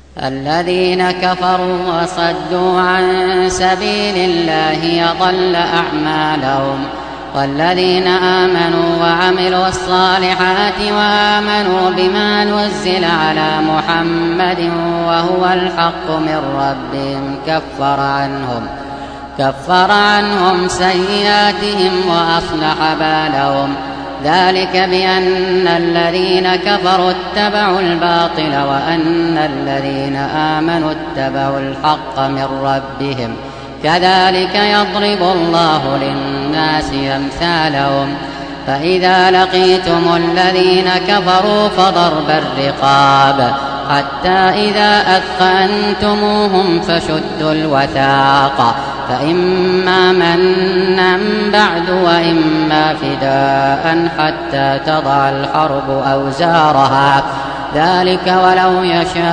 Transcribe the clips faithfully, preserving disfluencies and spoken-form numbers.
الذين كفروا وصدوا عن سبيل الله أضل أعمالهم والذين آمنوا وعملوا الصالحات وآمنوا بما نزل على محمد وهو الحق من ربهم كفر عنهم كفر عنهم سيئاتهم وأصلح بالهم ذلك بأن الذين كفروا اتبعوا الباطل وأن الذين آمنوا اتبعوا الحق من ربهم كذلك يضرب الله للناس أمثالهم فإذا لقيتم الذين كفروا فضرب الرقاب حتى إذا أثخنتموهم فشدوا الوثاق فإما منا بعد وإما فداء حتى تضع الحرب أوزارها ذلك ولو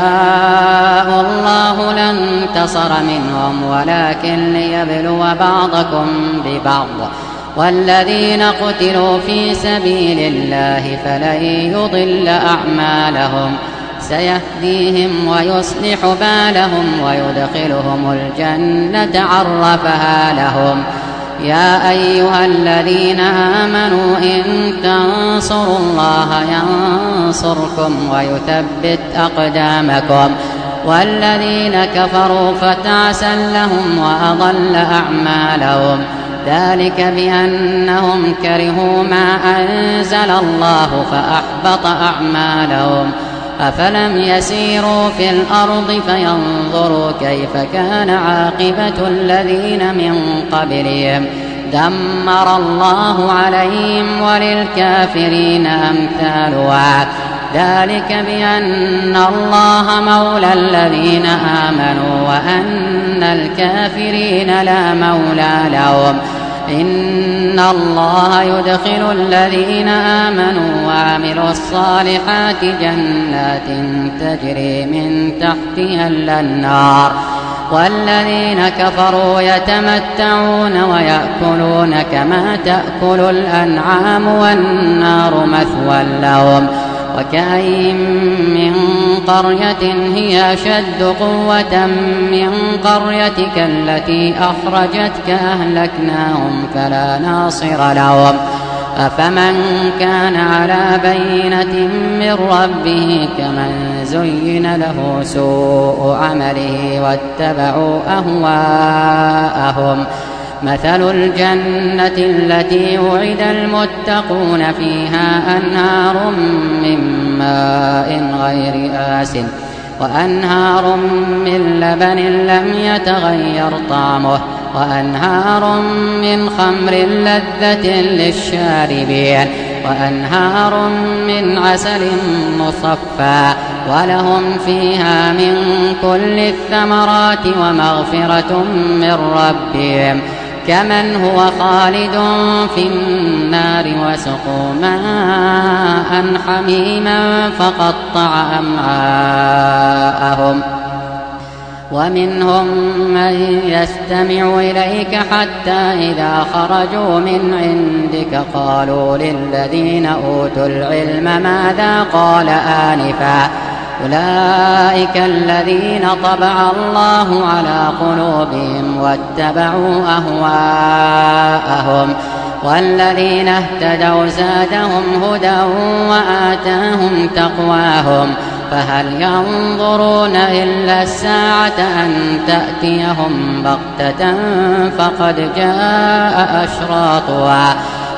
يشاء الله لانتصر منهم ولكن ليبلو بعضكم ببعض والذين قتلوا في سبيل الله فلن يضل أعمالهم سيهديهم ويصلح بالهم ويدخلهم الجنة عرفها لهم يا أيها الذين آمنوا إن تنصروا الله ينصركم ويثبت أقدامكم والذين كفروا فتعسا لهم وأضل أعمالهم ذلك بأنهم كرهوا ما أنزل الله فأحبط أعمالهم أفلم يسيروا في الأرض فينظروا كيف كان عاقبة الذين من قبلهم دمر الله عليهم وللكافرين أمثالها ذلك بأن الله مولى الذين آمنوا وأن الكافرين لا مولى لهم إن الله يدخل الذين آمنوا وعملوا الصالحات جنات تجري من تحتها الأنهار والذين كفروا يتمتعون ويأكلون كما تأكل الأنعام والنار مثوى لهم وكأين من قرية هي أشد قوة من قريتك التي أخرجتك أهلكناهم فلا ناصر لهم أفمن كان على بينة من ربه كمن زين له سوء عمله واتبعوا أهواءهم مثل الجنة التي وعد المتقون فيها أنهار من ماء غير آسن وأنهار من لبن لم يتغير طعمه وأنهار من خمر لذة للشاربين وأنهار من عسل مصفى ولهم فيها من كل الثمرات ومغفرة من ربهم كمن هو خالد في النار وسقوا ماء حميما فقطع أمعاءهم ومنهم من يستمع إليك حتى إذا خرجوا من عندك قالوا للذين أوتوا العلم ماذا قال آنفا أولئك الذين طبع الله على قلوبهم واتبعوا أهواءهم والذين اهتدوا زادهم هدى وآتاهم تقواهم فهل ينظرون إلا الساعة أن تأتيهم بغتة فقد جاء أشراطها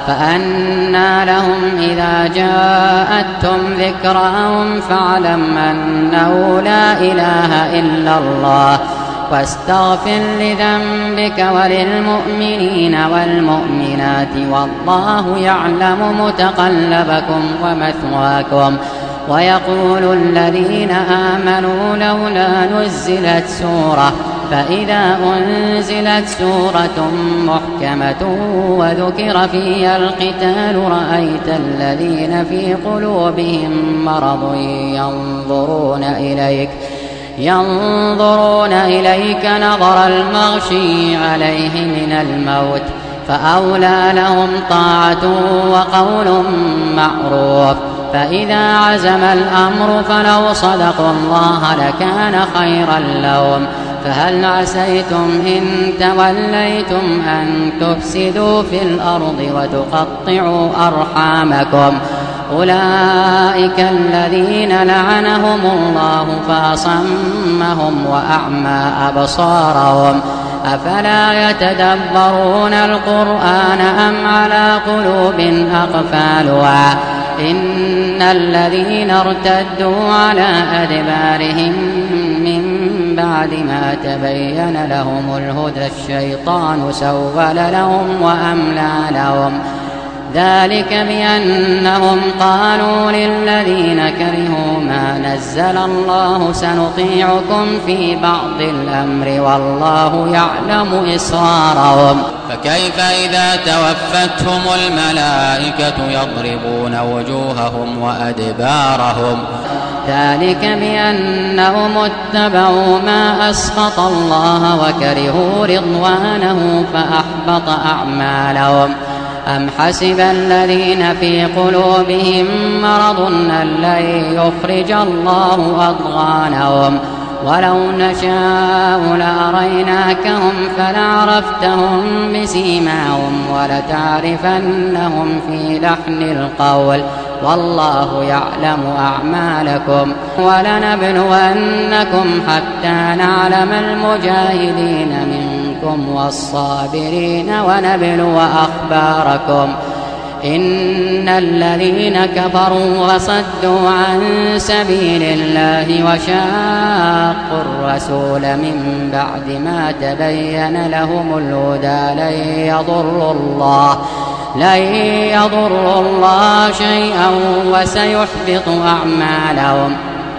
فأنى لهم إذا جاءتهم ذكراهم فاعلم أنه لا إله إلا الله واستغفر لذنبك وللمؤمنين والمؤمنات والله يعلم متقلبكم ومثواكم ويقول الذين آمنوا لولا نزلت سورة فإذا أنزلت سورة محكمة وذكر فيها القتال رأيت الذين في قلوبهم مرض ينظرون إليك ينظرون إليك نظر المغشي عليه من الموت فأولى لهم طاعة وقول معروف فإذا عزم الأمر فلو صدقوا الله لكان خيرا لهم فهل عسيتم إن توليتم أن تفسدوا في الأرض وتقطعوا أرحامكم أولئك الذين لعنهم الله فأصمهم وأعمى أبصارهم أفلا يتدبرون القرآن أم على قلوب أقفالها إن الذين ارتدوا على أدبارهم من بعد ما تبين لهم الهدى الشيطان سول لهم وأملى لهم ذلك بأنهم قالوا للذين كرهوا ما نزل الله سنطيعكم في بعض الأمر والله يعلم إسرارهم فكيف إذا توفتهم الملائكة يضربون وجوههم وأدبارهم ذلك بأنهم اتبعوا ما أسخط الله وكرهوا رضوانه فأحبط أعمالهم أم حسب الذين في قلوبهم مرض أن لن يخرج الله أضغانهم ولو نشاء لأريناكهم فلعرفتهم بسيماهم ولتعرفنهم في لحن القول والله يعلم أعمالكم ولنبلونكم حتى نعلم المجاهدين منكم والصابرين ونبلو أخباركم إن الذين كفروا وصدوا عن سبيل الله وشاقوا الرسول من بعد ما تبين لهم الهدى لن يضروا الله لن يضروا الله شيئا وسيحبط أعمالهم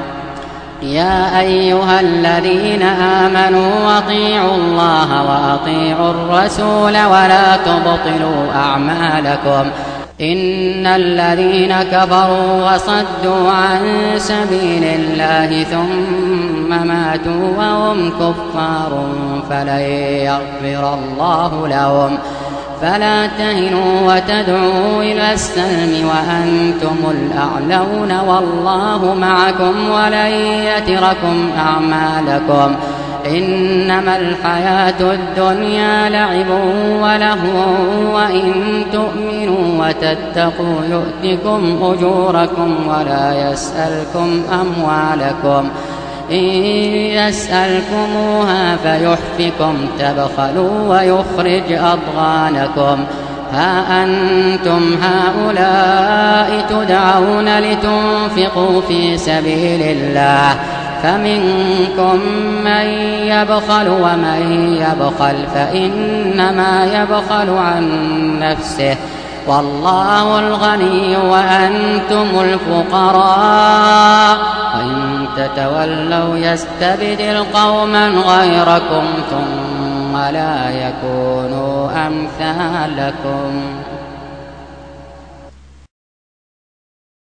يا أيها الذين آمنوا أطيعوا الله وأطيعوا الرسول ولا تبطلوا أعمالكم إن الذين كفروا وصدوا عن سبيل الله ثم ماتوا وهم كفار فلن يغفر الله لهم فلا تهنوا وتدعوا إلى السلم وأنتم الأعلون والله معكم ولن يتركم أعمالكم إنما الحياة الدنيا لعب ولهو وإن تؤمنوا وتتقوا يؤتكم أجوركم ولا يسألكم أموالكم إن يسألكموها فيحفكم تبخلوا ويخرج أضغانكم ها أنتم هؤلاء تدعون لتنفقوا في سبيل الله فمنكم من يبخل ومن يبخل فإنما يبخل عن نفسه والله الغني وأنتم الفقراء وإن تتولوا يستبدل قوما غيركم ثم لا يكونوا أمثالكم.